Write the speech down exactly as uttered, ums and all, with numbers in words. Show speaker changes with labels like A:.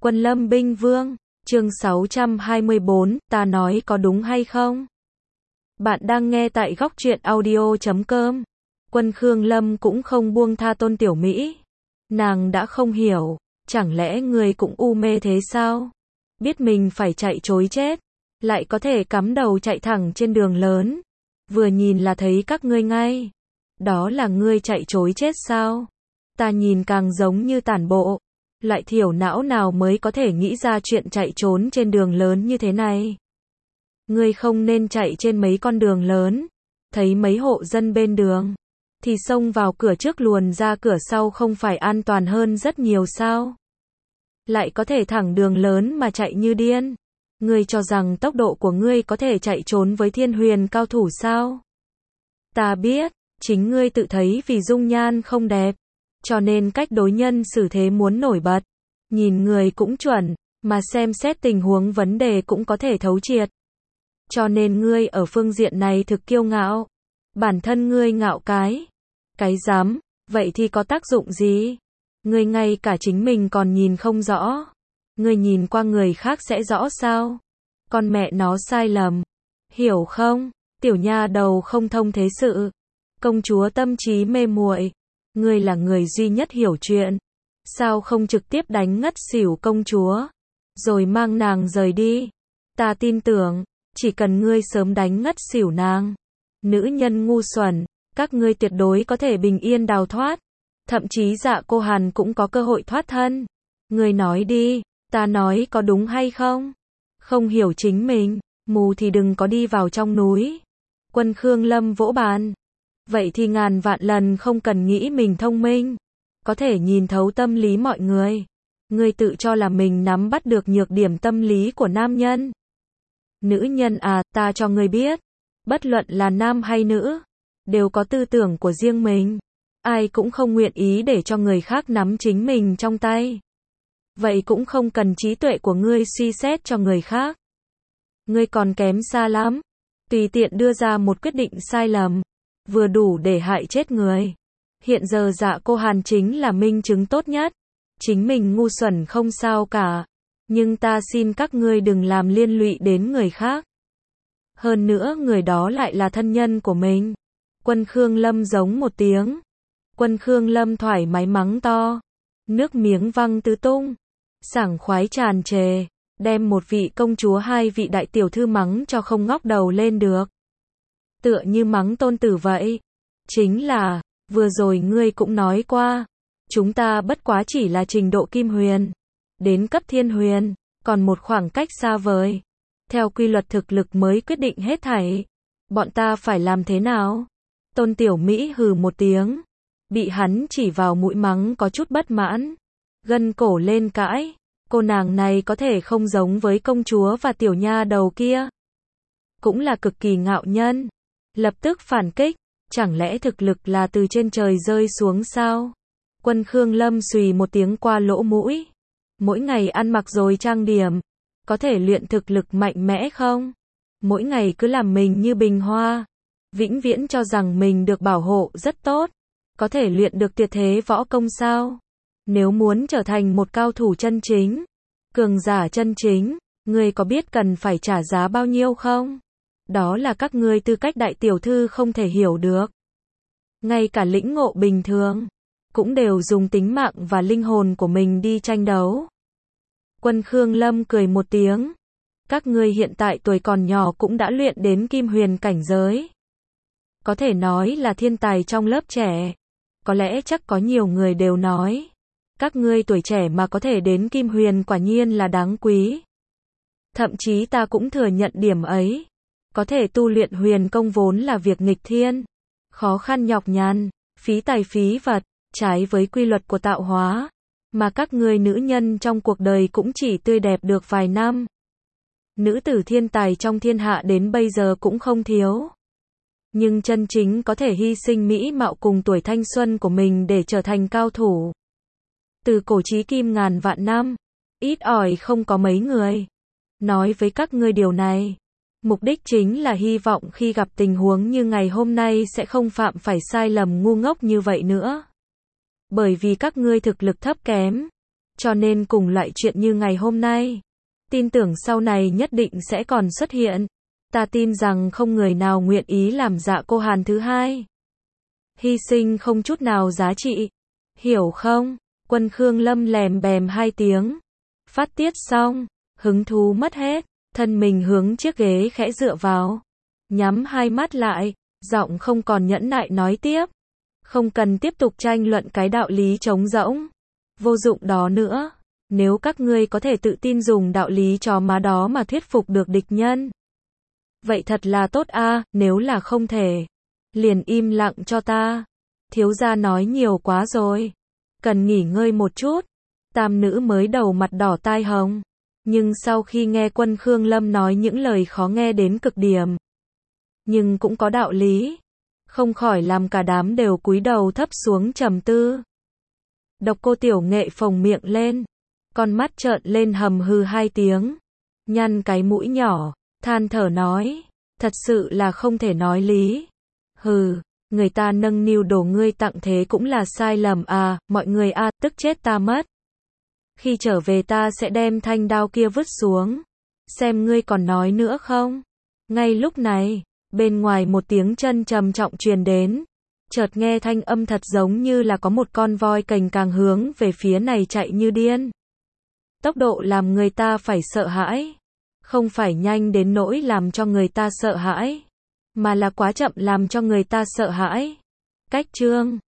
A: Quân Lâm Binh Vương, chương sáu trăm hai mươi bốn, ta nói có đúng hay không? Bạn đang nghe tại góc truyện audio chấm com. Quân Khương Lâm cũng không buông tha Tôn Tiểu Mỹ. Nàng đã không hiểu, chẳng lẽ người cũng u mê thế sao? Biết mình phải chạy trối chết, lại có thể cắm đầu chạy thẳng trên đường lớn. Vừa nhìn là thấy các ngươi ngay. Đó là ngươi chạy trối chết sao? Ta nhìn càng giống như tản bộ. Loại thiểu não nào mới có thể nghĩ ra chuyện chạy trốn trên đường lớn như thế này. Ngươi không nên chạy trên mấy con đường lớn, thấy mấy hộ dân bên đường, thì xông vào cửa trước luồn ra cửa sau không phải an toàn hơn rất nhiều sao? Lại có thể thẳng đường lớn mà chạy như điên. Ngươi cho rằng tốc độ của ngươi có thể chạy trốn với thiên huyền cao thủ sao? Ta biết, chính ngươi tự thấy vì dung nhan không đẹp, cho nên cách đối nhân xử thế muốn nổi bật. Nhìn người cũng chuẩn, mà xem xét tình huống vấn đề cũng có thể thấu triệt. Cho nên ngươi ở phương diện này thực kiêu ngạo. Bản thân ngươi ngạo cái. Cái dám, vậy thì có tác dụng gì? Ngươi ngay cả chính mình còn nhìn không rõ. Ngươi nhìn qua người khác sẽ rõ sao? Con mẹ nó sai lầm. Hiểu không? Tiểu nha đầu không thông thế sự. Công chúa tâm trí mê muội. Ngươi là người duy nhất hiểu chuyện. Sao không trực tiếp đánh ngất xỉu công chúa, rồi mang nàng rời đi? Ta tin tưởng, chỉ cần ngươi sớm đánh ngất xỉu nàng, nữ nhân ngu xuẩn, các ngươi tuyệt đối có thể bình yên đào thoát. Thậm chí Dạ Cô Hàn cũng có cơ hội thoát thân. Ngươi nói đi, ta nói có đúng hay không? Không hiểu chính mình, mù thì đừng có đi vào trong núi. Quân Khương Lâm vỗ bàn. Vậy thì ngàn vạn lần không cần nghĩ mình thông minh, có thể nhìn thấu tâm lý mọi người. Ngươi tự cho là mình nắm bắt được nhược điểm tâm lý của nam nhân. Nữ nhân à, ta cho ngươi biết, bất luận là nam hay nữ, đều có tư tưởng của riêng mình. Ai cũng không nguyện ý để cho người khác nắm chính mình trong tay. Vậy cũng không cần trí tuệ của ngươi suy xét cho người khác. Ngươi còn kém xa lắm. Tùy tiện đưa ra một quyết định sai lầm, vừa đủ để hại chết người. Hiện giờ Dạ Cô Hàn chính là minh chứng tốt nhất. Chính mình ngu xuẩn không sao cả, nhưng ta xin các ngươi đừng làm liên lụy đến người khác. Hơn nữa người đó lại là thân nhân của mình. Quân Khương Lâm giống một tiếng. Quân Khương Lâm thoải mái mắng to. Nước miếng văng tứ tung. Sảng khoái tràn trề. Đem một vị công chúa hai vị đại tiểu thư mắng cho không ngóc đầu lên được. Tựa như mắng tôn tử vậy. Chính là, vừa rồi ngươi cũng nói qua, chúng ta bất quá chỉ là trình độ kim huyền, đến cấp thiên huyền, còn một khoảng cách xa vời. Theo quy luật thực lực mới quyết định hết thảy. Bọn ta phải làm thế nào? Tôn Tiểu Mỹ hừ một tiếng, bị hắn chỉ vào mũi mắng có chút bất mãn, gân cổ lên cãi. Cô nàng này có thể không giống với công chúa và tiểu nha đầu kia, cũng là cực kỳ ngạo nhân. Lập tức phản kích. Chẳng lẽ thực lực là từ trên trời rơi xuống sao? Quân Khương Lâm xùy một tiếng qua lỗ mũi. Mỗi ngày ăn mặc rồi trang điểm, có thể luyện thực lực mạnh mẽ không? Mỗi ngày cứ làm mình như bình hoa, vĩnh viễn cho rằng mình được bảo hộ rất tốt, có thể luyện được tuyệt thế võ công sao? Nếu muốn trở thành một cao thủ chân chính, cường giả chân chính, ngươi có biết cần phải trả giá bao nhiêu không? Đó là các ngươi tư cách đại tiểu thư không thể hiểu được. Ngay cả lĩnh ngộ bình thường, cũng đều dùng tính mạng và linh hồn của mình đi tranh đấu. Quân Khương Lâm cười một tiếng. Các ngươi hiện tại tuổi còn nhỏ cũng đã luyện đến kim huyền cảnh giới. Có thể nói là thiên tài trong lớp trẻ. Có lẽ chắc có nhiều người đều nói, các ngươi tuổi trẻ mà có thể đến kim huyền quả nhiên là đáng quý. Thậm chí ta cũng thừa nhận điểm ấy. Có thể tu luyện huyền công vốn là việc nghịch thiên, khó khăn nhọc nhằn, phí tài phí vật, trái với quy luật của tạo hóa, mà các ngươi nữ nhân trong cuộc đời cũng chỉ tươi đẹp được vài năm. Nữ tử thiên tài trong thiên hạ đến bây giờ cũng không thiếu, nhưng chân chính có thể hy sinh mỹ mạo cùng tuổi thanh xuân của mình để trở thành cao thủ, từ cổ chí kim ngàn vạn năm, ít ỏi không có mấy người. Nói với các ngươi điều này, mục đích chính là hy vọng khi gặp tình huống như ngày hôm nay sẽ không phạm phải sai lầm ngu ngốc như vậy nữa. Bởi vì các ngươi thực lực thấp kém, cho nên cùng loại chuyện như ngày hôm nay, tin tưởng sau này nhất định sẽ còn xuất hiện. Ta tin rằng không người nào nguyện ý làm Dạ Cô Hàn thứ hai. Hy sinh không chút nào giá trị. Hiểu không? Quân Khương Lâm lèm bèm hai tiếng. Phát tiết xong, hứng thú mất hết, thân mình hướng chiếc ghế khẽ dựa vào. Nhắm hai mắt lại, giọng không còn nhẫn nại nói tiếp. Không cần tiếp tục tranh luận cái đạo lý trống rỗng, vô dụng đó nữa. Nếu các ngươi có thể tự tin dùng đạo lý chó má đó mà thuyết phục được địch nhân, vậy thật là tốt a, nếu là không thể, liền im lặng cho ta. Thiếu gia nói nhiều quá rồi, cần nghỉ ngơi một chút. Tam nữ mới đầu mặt đỏ tai hồng, nhưng sau khi nghe Quân Khương Lâm nói những lời khó nghe đến cực điểm, nhưng cũng có đạo lý, không khỏi làm cả đám đều cúi đầu thấp xuống trầm tư. Độc Cô Tiểu Nghệ phồng miệng lên, con mắt trợn lên hầm hừ hai tiếng, nhăn cái mũi nhỏ, than thở nói, thật sự là không thể nói lý. Hừ, người ta nâng niu đổ ngươi tặng thế cũng là sai lầm à, mọi người a, à, tức chết ta mất. Khi trở về ta sẽ đem thanh đao kia vứt xuống, xem ngươi còn nói nữa không. Ngay lúc này, bên ngoài một tiếng chân trầm trọng truyền đến, chợt nghe thanh âm thật giống như là có một con voi cành càng hướng về phía này chạy như điên. Tốc độ làm người ta phải sợ hãi, không phải nhanh đến nỗi làm cho người ta sợ hãi, mà là quá chậm làm cho người ta sợ hãi. Cách chương